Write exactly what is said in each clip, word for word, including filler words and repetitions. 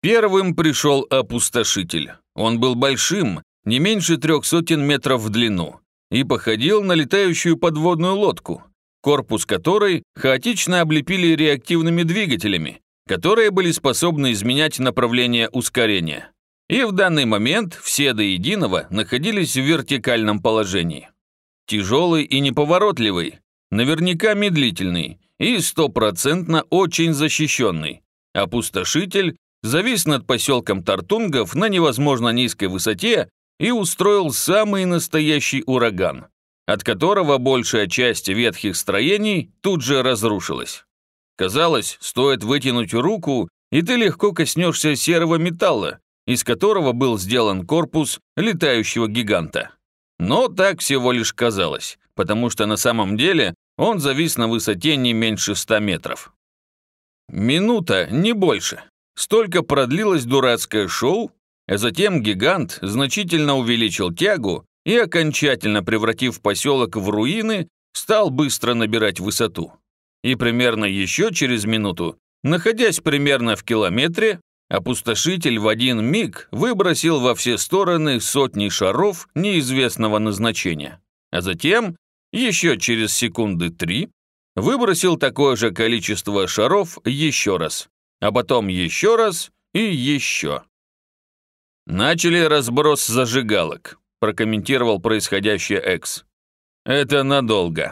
Первым пришел опустошитель. Он был большим, не меньше трех сотен метров в длину, и походил на летающую подводную лодку, корпус которой хаотично облепили реактивными двигателями, которые были способны изменять направление ускорения. И в данный момент все до единого находились в вертикальном положении. Тяжелый и неповоротливый, наверняка медлительный и стопроцентно очень защищенный. Опустошитель завис над поселком Тартунгов на невозможно низкой высоте и устроил самый настоящий ураган, от которого большая часть ветхих строений тут же разрушилась. Казалось, стоит вытянуть руку, и ты легко коснешься серого металла, из которого был сделан корпус летающего гиганта. Но так всего лишь казалось, потому что на самом деле он завис на высоте не меньше ста метров. Минута, не больше. Столько продлилось дурацкое шоу, а затем гигант значительно увеличил тягу и, окончательно превратив поселок в руины, стал быстро набирать высоту. И примерно еще через минуту, находясь примерно в километре, опустошитель в один миг выбросил во все стороны сотни шаров неизвестного назначения, а затем, еще через секунды три, выбросил такое же количество шаров еще раз, а потом еще раз и еще. «Начали разброс зажигалок», – прокомментировал происходящее Экс. «Это надолго».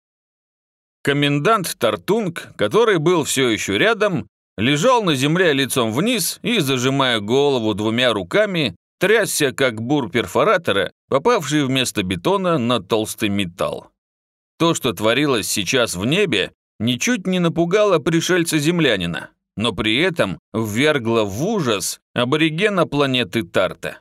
Комендант Тартунг, который был все еще рядом, лежал на земле лицом вниз и, зажимая голову двумя руками, трясся, как бур перфоратора, попавший вместо бетона на толстый металл. То, что творилось сейчас в небе, ничуть не напугало пришельца-землянина, но при этом ввергло в ужас аборигена планеты Тарта.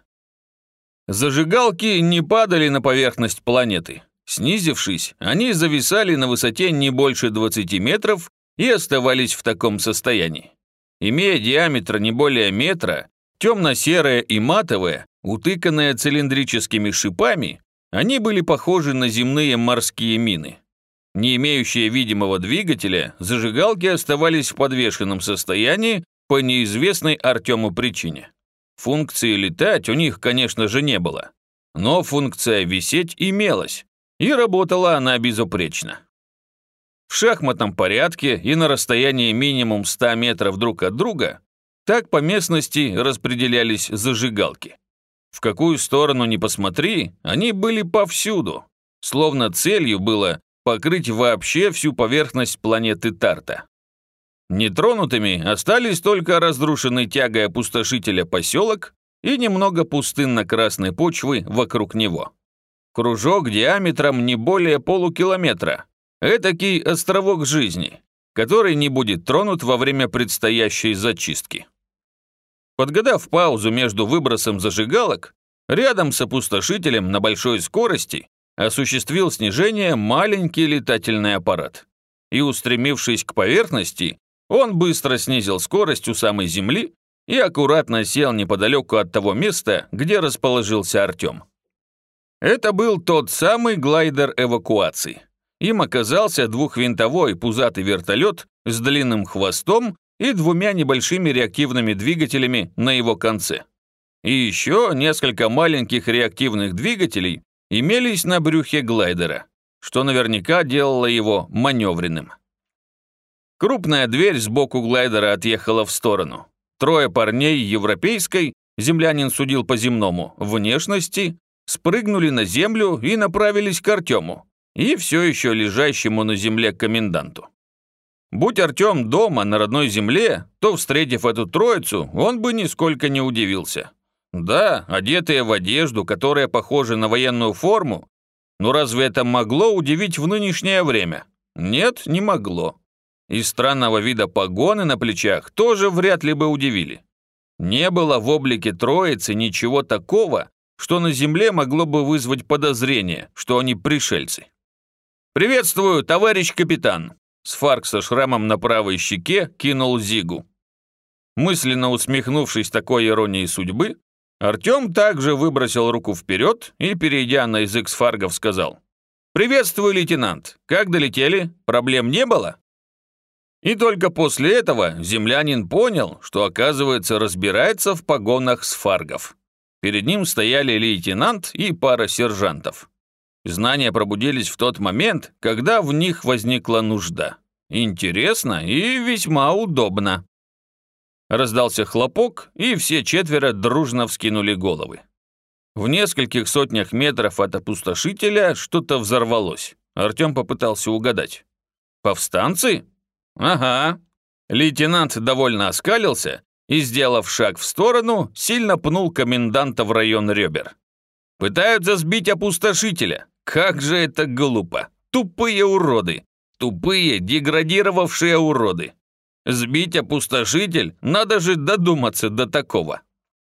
Зажигалки не падали на поверхность планеты. Снизившись, они зависали на высоте не больше двадцати метров и оставались в таком состоянии. Имея диаметр не более метра, темно-серые и матовые, утыканные цилиндрическими шипами, они были похожи на земные морские мины. Не имеющие видимого двигателя, зажигалки оставались в подвешенном состоянии по неизвестной Артему причине. Функции летать у них, конечно же, не было, но функция висеть имелась, и работала она безупречно. В шахматном порядке и на расстоянии минимум ста метров друг от друга так по местности распределялись зажигалки. В какую сторону ни посмотри, они были повсюду, словно целью было покрыть вообще всю поверхность планеты Тарта. Нетронутыми остались только разрушенный тягой опустошителя поселок и немного пустынно-красной почвы вокруг него. Кружок диаметром не более полукилометра. Этакий островок жизни, который не будет тронут во время предстоящей зачистки. Подгадав паузу между выбросом зажигалок, рядом с опустошителем на большой скорости осуществил снижение маленький летательный аппарат. И, устремившись к поверхности, он быстро снизил скорость у самой земли и аккуратно сел неподалеку от того места, где расположился Артем. Это был тот самый глайдер эвакуации. Им оказался двухвинтовой пузатый вертолет с длинным хвостом и двумя небольшими реактивными двигателями на его конце. И еще несколько маленьких реактивных двигателей имелись на брюхе глайдера, что наверняка делало его маневренным. Крупная дверь сбоку глайдера отъехала в сторону. Трое парней европейской, землянин судил по земному, внешности, спрыгнули на землю и направились к Артему и все еще лежащему на земле коменданту. Будь Артем дома на родной земле, то, встретив эту троицу, он бы нисколько не удивился. Да, одетые в одежду, которая похожа на военную форму, но разве это могло удивить в нынешнее время? Нет, не могло. И странного вида погоны на плечах тоже вряд ли бы удивили. Не было в облике троицы ничего такого, что на земле могло бы вызвать подозрение, что они пришельцы. «Приветствую, товарищ капитан!» Сфарк со шрамом на правой щеке кинул Зигу. Мысленно усмехнувшись такой иронии судьбы, Артем также выбросил руку вперед и, перейдя на язык сфаргов, сказал: «Приветствую, лейтенант! Как долетели? Проблем не было?» И только после этого землянин понял, что, оказывается, разбирается в погонах сфаргов. Перед ним стояли лейтенант и пара сержантов. Знания пробудились в тот момент, когда в них возникла нужда. Интересно и весьма удобно. Раздался хлопок, и все четверо дружно вскинули головы. В нескольких сотнях метров от опустошителя что-то взорвалось. Артем попытался угадать. «Повстанцы?» «Ага». Лейтенант довольно оскалился и, сделав шаг в сторону, сильно пнул коменданта в район ребер. «Пытаются сбить опустошителя. Как же это глупо! Тупые уроды! Тупые, деградировавшие уроды! Сбить опустошитель? Надо же додуматься до такого!»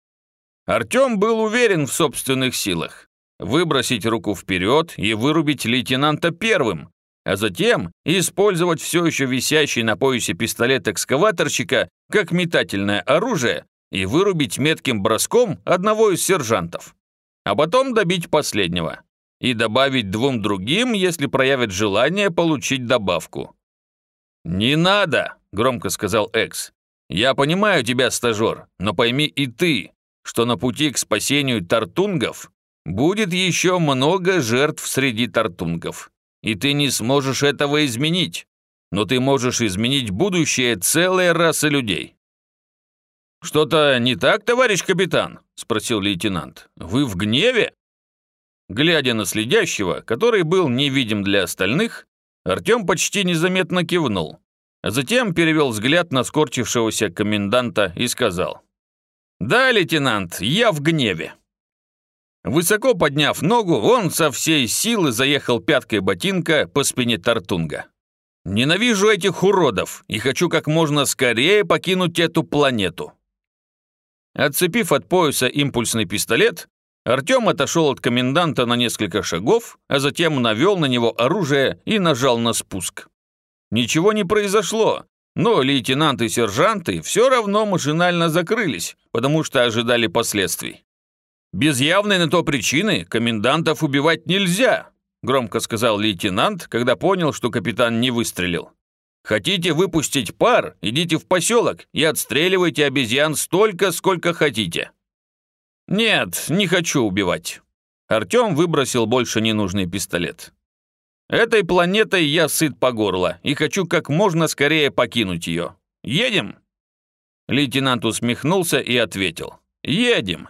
Артем был уверен в собственных силах. Выбросить руку вперед и вырубить лейтенанта первым, а затем использовать все еще висящий на поясе пистолет экскаваторщика как метательное оружие и вырубить метким броском одного из сержантов. А потом добить последнего. И добавить двум другим, если проявят желание получить добавку. «Не надо», — громко сказал Экс. «Я понимаю тебя, стажер, но пойми и ты, что на пути к спасению тартунгов будет еще много жертв среди тартунгов. И ты не сможешь этого изменить, но ты можешь изменить будущее целой расы людей». «Что-то не так, товарищ капитан?» – спросил лейтенант. «Вы в гневе?» Глядя на следящего, который был невидим для остальных, Артем почти незаметно кивнул, а затем перевел взгляд на скорчившегося коменданта и сказал: «Да, лейтенант, я в гневе». Высоко подняв ногу, он со всей силы заехал пяткой ботинка по спине тартунга. «Ненавижу этих уродов и хочу как можно скорее покинуть эту планету». Отцепив от пояса импульсный пистолет, Артем отошел от коменданта на несколько шагов, а затем навел на него оружие и нажал на спуск. Ничего не произошло, но лейтенанты и сержанты все равно машинально закрылись, потому что ожидали последствий. «Без явной на то причины комендантов убивать нельзя», громко сказал лейтенант, когда понял, что капитан не выстрелил. «Хотите выпустить пар, идите в поселок и отстреливайте обезьян столько, сколько хотите». «Нет, не хочу убивать». Артем выбросил больше ненужный пистолет. «Этой планетой я сыт по горло и хочу как можно скорее покинуть ее. Едем?» Лейтенант усмехнулся и ответил: «Едем».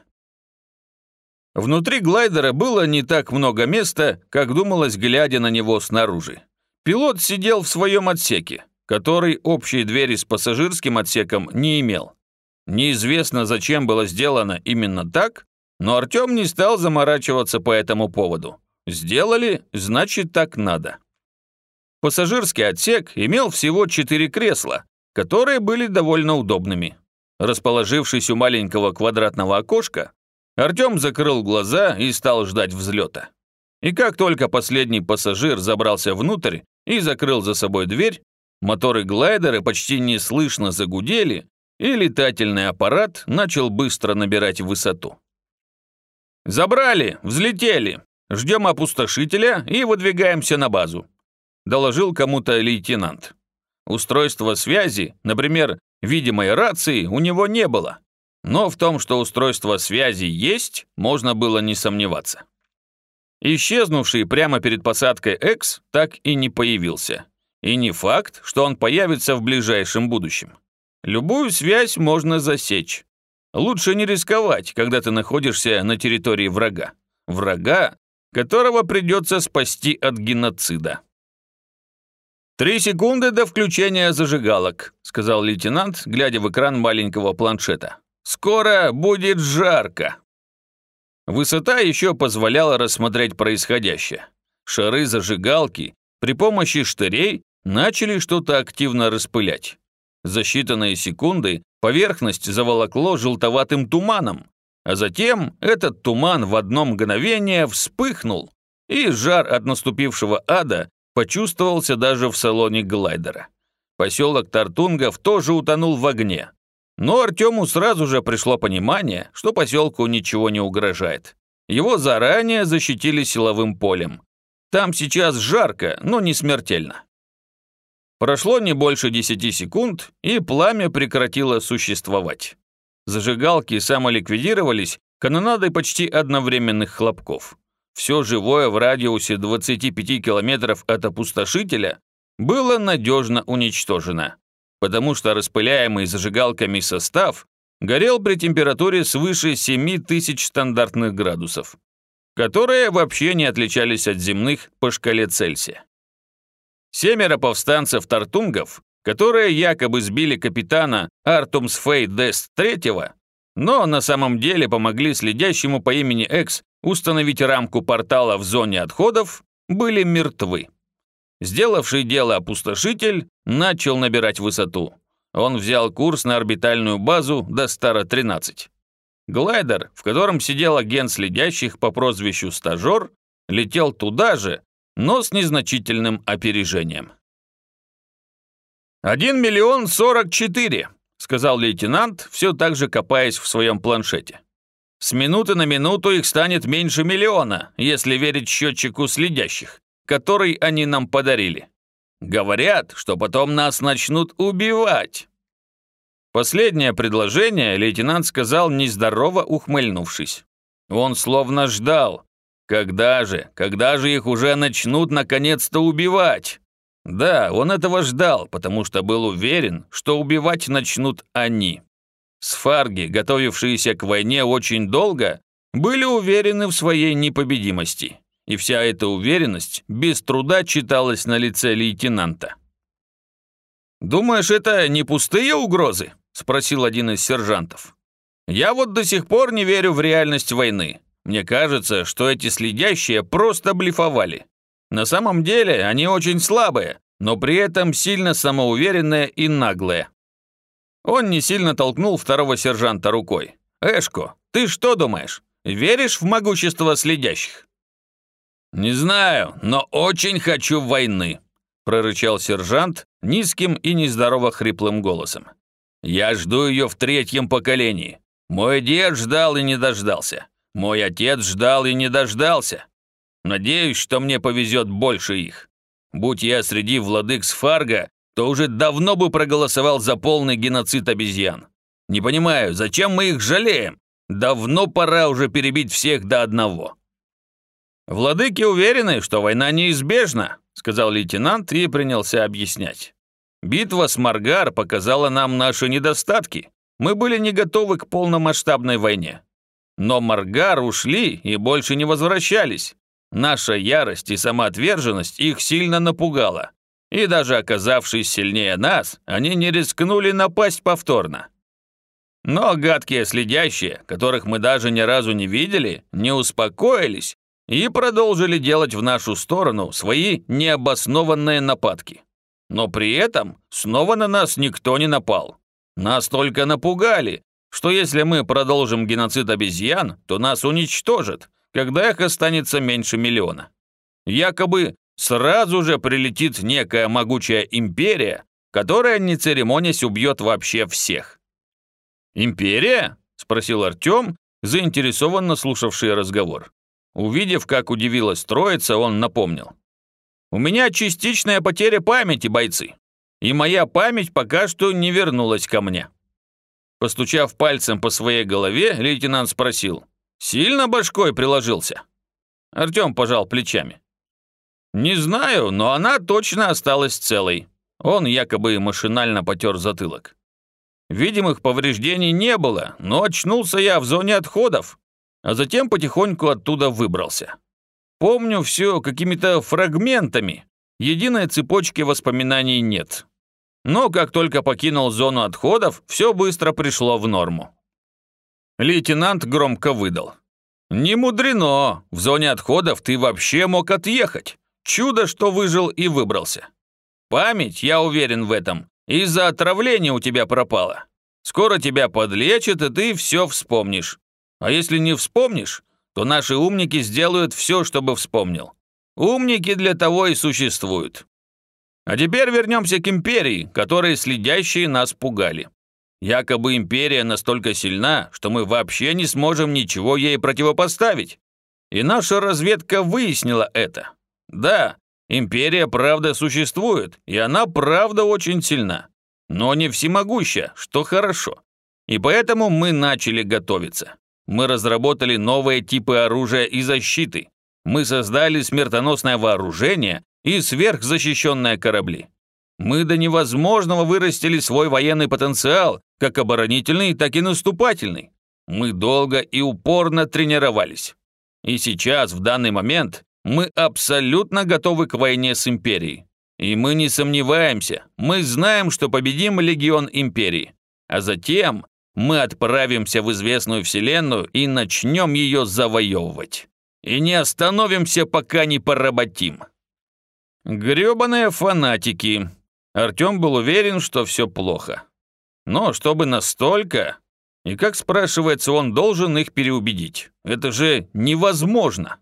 Внутри глайдера было не так много места, как думалось, глядя на него снаружи. Пилот сидел в своем отсеке, который общей двери с пассажирским отсеком не имел. Неизвестно, зачем было сделано именно так, но Артем не стал заморачиваться по этому поводу. Сделали, значит, так надо. Пассажирский отсек имел всего четыре кресла, которые были довольно удобными. Расположившись у маленького квадратного окошка, Артем закрыл глаза и стал ждать взлета. И как только последний пассажир забрался внутрь и закрыл за собой дверь, моторы глайдера почти неслышно загудели, и летательный аппарат начал быстро набирать высоту. «Забрали, взлетели, ждем опустошителя и выдвигаемся на базу», доложил кому-то лейтенант. Устройства связи, например, видимой рации, у него не было, но в том, что устройство связи есть, можно было не сомневаться. Исчезнувший прямо перед посадкой Экс так и не появился. И не факт, что он появится в ближайшем будущем. Любую связь можно засечь. Лучше не рисковать, когда ты находишься на территории врага. Врага, которого придется спасти от геноцида. «Три секунды до включения зажигалок», — сказал лейтенант, глядя в экран маленького планшета. «Скоро будет жарко». Высота еще позволяла рассмотреть происходящее. Шары зажигалки при помощи штырей начали что-то активно распылять. За считанные секунды поверхность заволокло желтоватым туманом, а затем этот туман в одно мгновение вспыхнул, и жар от наступившего ада почувствовался даже в салоне глайдера. Поселок Тартунгов тоже утонул в огне. Но Артему сразу же пришло понимание, что поселку ничего не угрожает. Его заранее защитили силовым полем. Там сейчас жарко, но не смертельно. Прошло не больше десяти секунд, и пламя прекратило существовать. Зажигалки самоликвидировались канонадой почти одновременных хлопков. Все живое в радиусе двадцати пяти километров от опустошителя было надежно уничтожено, потому что распыляемый зажигалками состав горел при температуре свыше семи тысяч стандартных градусов, которые вообще не отличались от земных по шкале Цельсия. Семеро повстанцев-тартунгов, которые якобы сбили капитана Артумсфей Дест третьего, но на самом деле помогли следящему по имени Экс установить рамку портала в зоне отходов, были мертвы. Сделавший дело опустошитель начал набирать высоту. Он взял курс на орбитальную базу Достара тринадцать. Глайдер, в котором сидел агент следящих по прозвищу Стажер, летел туда же, но с незначительным опережением. «Один миллион сорок четыре», — сказал лейтенант, все так же копаясь в своем планшете. «С минуты на минуту их станет меньше миллиона, если верить счетчику следящих, который они нам подарили. Говорят, что потом нас начнут убивать». Последнее предложение лейтенант сказал, нездорово ухмыльнувшись. Он словно ждал. Когда же, когда же их уже начнут наконец-то убивать? Да, он этого ждал, потому что был уверен, что убивать начнут они. Сфарги, готовившиеся к войне очень долго, были уверены в своей непобедимости. И вся эта уверенность без труда читалась на лице лейтенанта. «Думаешь, это не пустые угрозы?» – спросил один из сержантов. «Я вот до сих пор не верю в реальность войны. Мне кажется, что эти следящие просто блефовали. На самом деле они очень слабые, но при этом сильно самоуверенные и наглые». Он не сильно толкнул второго сержанта рукой. «Эшко, ты что думаешь? Веришь в могущество следящих?» «Не знаю, но очень хочу войны», – прорычал сержант низким и нездорово хриплым голосом. «Я жду ее в третьем поколении. Мой дед ждал и не дождался. Мой отец ждал и не дождался. Надеюсь, что мне повезет больше их. Будь я среди владык Сфарга, то уже давно бы проголосовал за полный геноцид обезьян. Не понимаю, зачем мы их жалеем? Давно пора уже перебить всех до одного». «Владыки уверены, что война неизбежна», — сказал лейтенант и принялся объяснять. «Битва с Маргар показала нам наши недостатки. Мы были не готовы к полномасштабной войне. Но Маргар ушли и больше не возвращались. Наша ярость и самоотверженность их сильно напугала. И даже оказавшись сильнее нас, они не рискнули напасть повторно. Но гадкие следящие, которых мы даже ни разу не видели, не успокоились и продолжили делать в нашу сторону свои необоснованные нападки. Но при этом снова на нас никто не напал. Нас только напугали, что если мы продолжим геноцид обезьян, то нас уничтожат, когда их останется меньше миллиона. Якобы сразу же прилетит некая могучая империя, которая, не церемонясь, убьет вообще всех. «Империя?» – спросил Артем, заинтересованно слушавший разговор. Увидев, как удивилась троица, он напомнил. «У меня частичная потеря памяти, бойцы, и моя память пока что не вернулась ко мне». Постучав пальцем по своей голове, лейтенант спросил: «Сильно башкой приложился?» Артем пожал плечами. «Не знаю, но она точно осталась целой». Он якобы машинально потер затылок. «Видимых повреждений не было, но очнулся я в зоне отходов, а затем потихоньку оттуда выбрался. Помню все какими-то фрагментами, единой цепочки воспоминаний нет. Но как только покинул зону отходов, все быстро пришло в норму». Лейтенант громко выдал: «Не мудрено, в зоне отходов ты вообще мог отъехать. Чудо, что выжил и выбрался. Память, я уверен в этом, из-за отравления у тебя пропала. Скоро тебя подлечат, и ты все вспомнишь. А если не вспомнишь, то наши умники сделают все, чтобы вспомнил. Умники для того и существуют. А теперь вернемся к империи, которые следящие нас пугали. Якобы империя настолько сильна, что мы вообще не сможем ничего ей противопоставить. И наша разведка выяснила это. Да, Империя правда существует, и она правда очень сильна. Но не всемогуща, что хорошо. И поэтому мы начали готовиться. Мы разработали новые типы оружия и защиты. Мы создали смертоносное вооружение и сверхзащищенные корабли. Мы до невозможного вырастили свой военный потенциал, как оборонительный, так и наступательный. Мы долго и упорно тренировались. И сейчас, в данный момент, мы абсолютно готовы к войне с Империей. И мы не сомневаемся, мы знаем, что победим Легион Империи. А затем мы отправимся в известную вселенную и начнем ее завоевывать. И не остановимся, пока не поработим. Гребаные фанатики. Артем был уверен, что все плохо. Но чтобы настолько... И как, спрашивается, он должен их переубедить? Это же невозможно.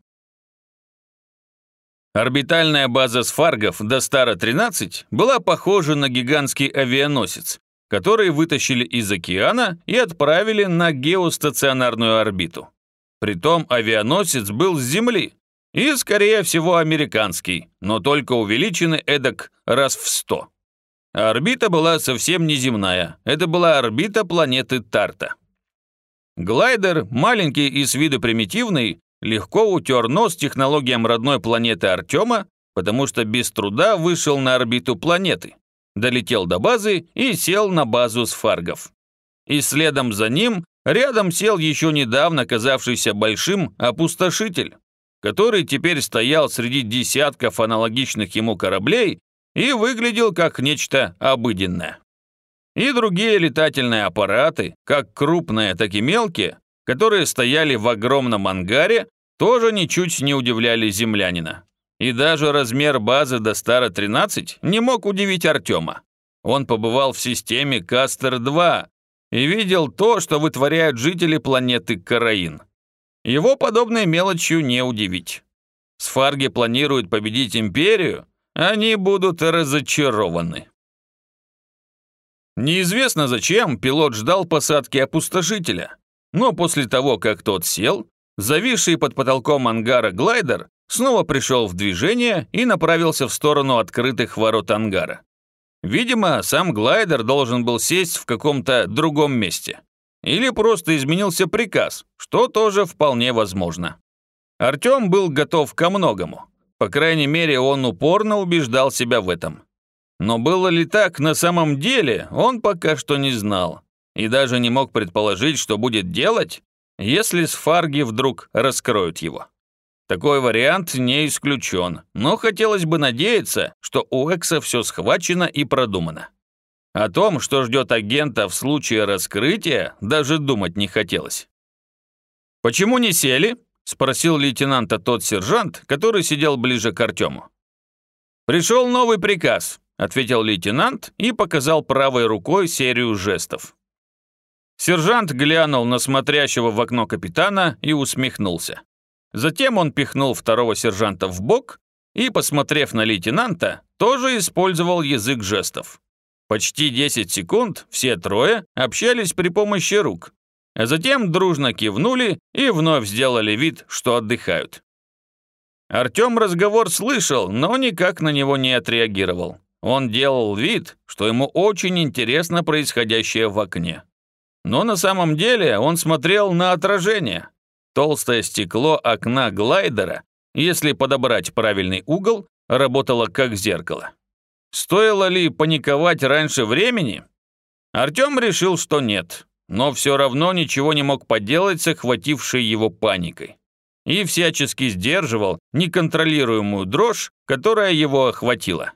Орбитальная база Сфаргов Достара-тринадцать была похожа на гигантский авианосец, который вытащили из океана и отправили на геостационарную орбиту. Притом авианосец был с Земли и, скорее всего, американский, но только увеличенный эдак раз в сто. А орбита была совсем неземная, это была орбита планеты Тарта. Глайдер, маленький и с виду примитивный, легко утер нос технологиям родной планеты Артема, потому что без труда вышел на орбиту планеты, долетел до базы и сел на базу Сфаргов. И следом за ним рядом сел еще недавно казавшийся большим опустошитель, который теперь стоял среди десятков аналогичных ему кораблей и выглядел как нечто обыденное. И другие летательные аппараты, как крупные, так и мелкие, которые стояли в огромном ангаре, тоже ничуть не удивляли землянина. И даже размер базы Достара-тринадцать не мог удивить Артема. Он побывал в системе Кастер два и видел то, что вытворяют жители планеты Караин. Его подобной мелочью не удивить. Сфарги планируют победить Империю, они будут разочарованы. Неизвестно зачем пилот ждал посадки опустошителя. Но после того, как тот сел, зависший под потолком ангара глайдер снова пришел в движение и направился в сторону открытых ворот ангара. Видимо, сам глайдер должен был сесть в каком-то другом месте. Или просто изменился приказ, что тоже вполне возможно. Артем был готов ко многому. По крайней мере, он упорно убеждал себя в этом. Но было ли так на самом деле, он пока что не знал. И даже не мог предположить, что будет делать, если сфарги вдруг раскроют его. Такой вариант не исключен, но хотелось бы надеяться, что у Экса все схвачено и продумано. О том, что ждет агента в случае раскрытия, даже думать не хотелось. «Почему не сели?» – спросил лейтенанта тот сержант, который сидел ближе к Артему. «Пришел новый приказ», – ответил лейтенант и показал правой рукой серию жестов. Сержант глянул на смотрящего в окно капитана и усмехнулся. Затем он пихнул второго сержанта в бок и, посмотрев на лейтенанта, тоже использовал язык жестов. Почти десять секунд все трое общались при помощи рук, а затем дружно кивнули и вновь сделали вид, что отдыхают. Артем разговор слышал, но никак на него не отреагировал. Он делал вид, что ему очень интересно происходящее в окне. Но на самом деле он смотрел на отражение. Толстое стекло окна глайдера, если подобрать правильный угол, работало как зеркало. Стоило ли паниковать раньше времени? Артем решил, что нет, но все равно ничего не мог поделать с охватившей его паникой. И всячески сдерживал неконтролируемую дрожь, которая его охватила.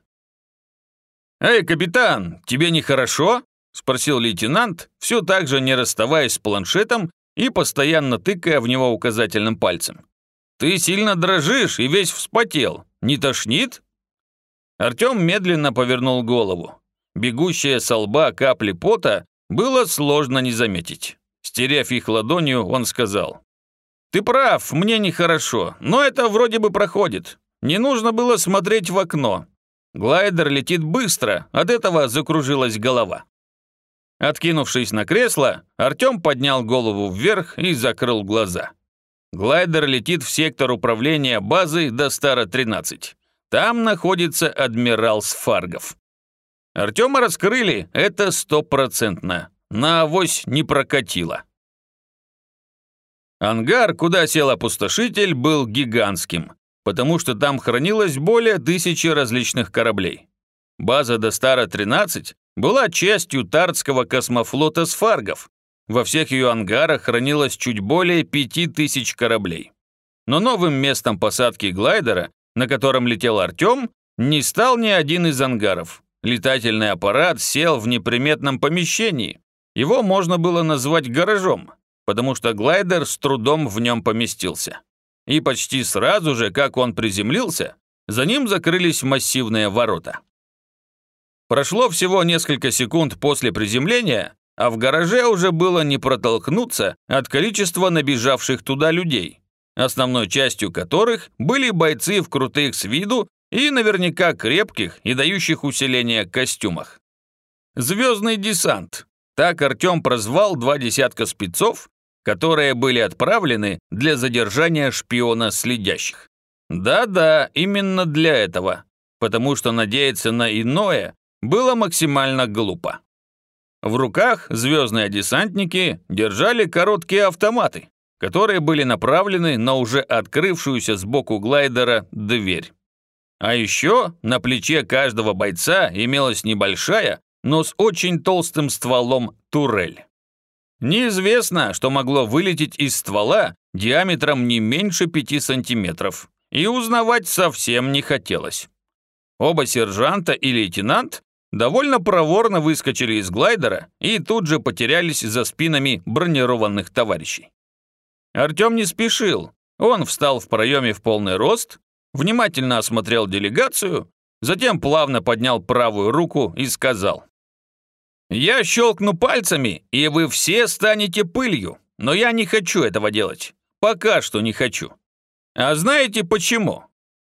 «Эй, капитан, тебе нехорошо?» – спросил лейтенант, все так же не расставаясь с планшетом и постоянно тыкая в него указательным пальцем. «Ты сильно дрожишь и весь вспотел. Не тошнит?» Артем медленно повернул голову. Бегущие со лба капли пота было сложно не заметить. Стерев их ладонью, он сказал: «Ты прав, мне нехорошо, но это вроде бы проходит. Не нужно было смотреть в окно. Глайдер летит быстро, от этого закружилась голова». Откинувшись на кресло, Артем поднял голову вверх и закрыл глаза. Глайдер летит в сектор управления базы Достара-тринадцать. Там находится адмирал Сфаргов. Артема раскрыли, это стопроцентно. На авось не прокатило. Ангар, куда сел опустошитель, был гигантским, потому что там хранилось более тысячи различных кораблей. База Достара-тринадцать была частью Тартского космофлота Сфаргов. Во всех ее ангарах хранилось чуть более пяти тысяч кораблей. Но новым местом посадки глайдера, на котором летел Артем, не стал ни один из ангаров. Летательный аппарат сел в неприметном помещении. Его можно было назвать гаражом, потому что глайдер с трудом в нем поместился. И почти сразу же, как он приземлился, за ним закрылись массивные ворота. Прошло всего несколько секунд после приземления, а в гараже уже было не протолкнуться от количества набежавших туда людей, основной частью которых были бойцы в крутых с виду и наверняка крепких и дающих усиление костюмах. «Звездный десант», так Артем прозвал два десятка спецов, которые были отправлены для задержания шпиона следящих. Да-да, именно для этого, потому что надеяться на иное было максимально глупо. В руках звездные десантники держали короткие автоматы, которые были направлены на уже открывшуюся сбоку глайдера дверь. А еще на плече каждого бойца имелась небольшая, но с очень толстым стволом турель. Неизвестно, что могло вылететь из ствола диаметром не меньше пяти сантиметров, и узнавать совсем не хотелось. Оба сержанта и лейтенант довольно проворно выскочили из глайдера и тут же потерялись за спинами бронированных товарищей. Артем не спешил, он встал в проеме в полный рост, внимательно осмотрел делегацию, затем плавно поднял правую руку и сказал: «Я щелкну пальцами, и вы все станете пылью, но я не хочу этого делать. Пока что не хочу. А знаете почему?»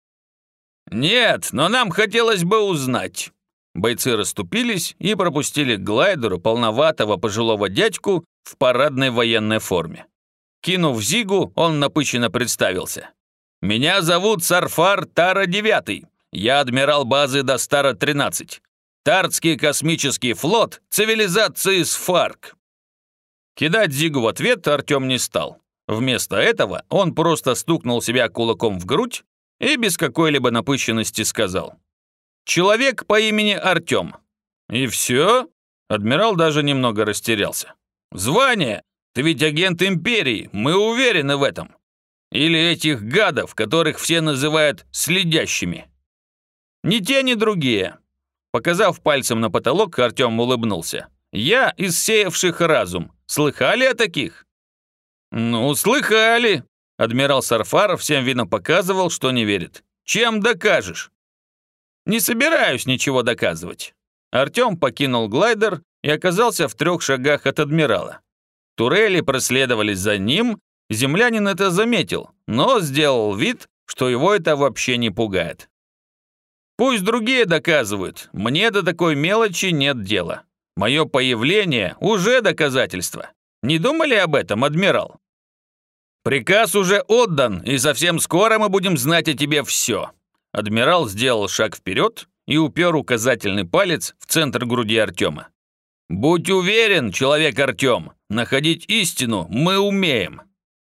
«Нет, но нам хотелось бы узнать». Бойцы расступились и пропустили к глайдеру полноватого пожилого дядьку в парадной военной форме. Кинув зигу, он напыщенно представился. «Меня зовут Сарфар Тара-девятый. Я адмирал базы Достара-тринадцать. Тартский космический флот цивилизации Сфарг». Кидать зигу в ответ Артем не стал. Вместо этого он просто стукнул себя кулаком в грудь и без какой-либо напыщенности сказал: «Человек по имени Артем». «И все?» Адмирал даже немного растерялся. «Звание? Ты ведь агент Империи, мы уверены в этом. Или этих гадов, которых все называют следящими?» «Ни те, ни другие». Показав пальцем на потолок, Артем улыбнулся. «Я из сеявших разум. Слыхали о таких?» «Ну, слыхали». Адмирал Сарфар всем видом показывал, что не верит. «Чем докажешь?» «Не собираюсь ничего доказывать». Артем покинул глайдер и оказался в трех шагах от адмирала. Турели проследовали за ним, землянин это заметил, но сделал вид, что его это вообще не пугает. «Пусть другие доказывают, мне до такой мелочи нет дела. Мое появление уже доказательство. Не думали об этом, адмирал?» «Приказ уже отдан, и совсем скоро мы будем знать о тебе все». Адмирал сделал шаг вперед и упер указательный палец в центр груди Артема. «Будь уверен, человек Артем, находить истину мы умеем».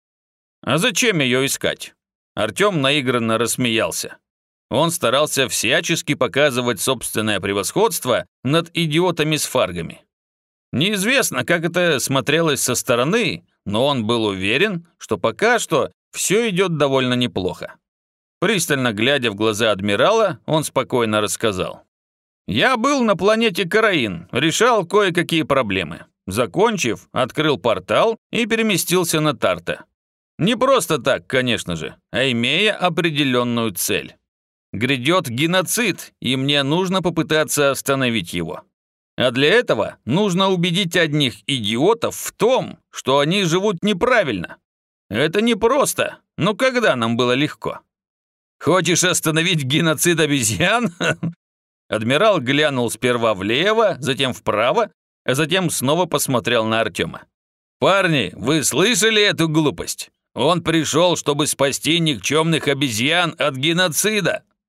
«А зачем ее искать?» Артем наигранно рассмеялся. Он старался всячески показывать собственное превосходство над идиотами-сфаргами. Неизвестно, как это смотрелось со стороны, но он был уверен, что пока что все идет довольно неплохо. Пристально глядя в глаза адмирала, он спокойно рассказал. «Я был на планете Караин, решал кое-какие проблемы. Закончив, открыл портал и переместился на Тарта. Не просто так, конечно же, а имея определенную цель. Грядет геноцид, и мне нужно попытаться остановить его. А для этого нужно убедить одних идиотов в том, что они живут неправильно. Это непросто, но когда нам было легко? Хочешь остановить геноцид обезьян?» Адмирал глянул сперва влево, затем вправо, а затем снова посмотрел на Артема. «Парни, вы слышали эту глупость? Он пришел, чтобы спасти никчемных обезьян от геноцида».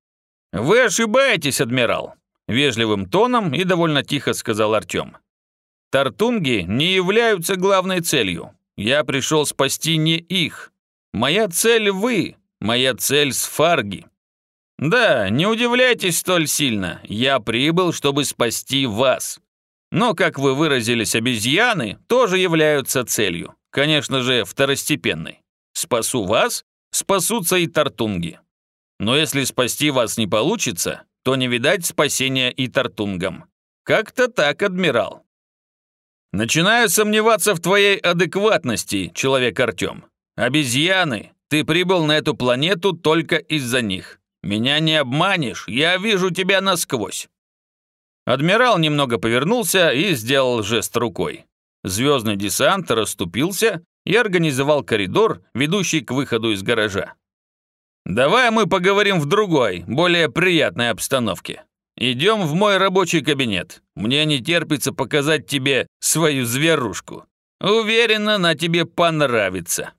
«Вы ошибаетесь, адмирал», – вежливым тоном и довольно тихо сказал Артем. «Тартунги не являются главной целью. Я пришел спасти не их. Моя цель – вы, моя цель – Сфарги. Да, не удивляйтесь столь сильно, я прибыл, чтобы спасти вас. Но, как вы выразились, обезьяны тоже являются целью, конечно же, второстепенной. Спасу вас, спасутся и тартунги. Но если спасти вас не получится, то не видать спасения и тартунгам. Как-то так, адмирал. Начинаю сомневаться в твоей адекватности, человек Артем. Обезьяны, ты прибыл на эту планету только из-за них. Меня не обманешь, я вижу тебя насквозь. Адмирал немного повернулся и сделал жест рукой. Звездный десант расступился и организовал коридор, ведущий к выходу из гаража. «Давай мы поговорим в другой, более приятной обстановке. Идем в мой рабочий кабинет. Мне не терпится показать тебе свою зверушку. Уверена, она тебе понравится».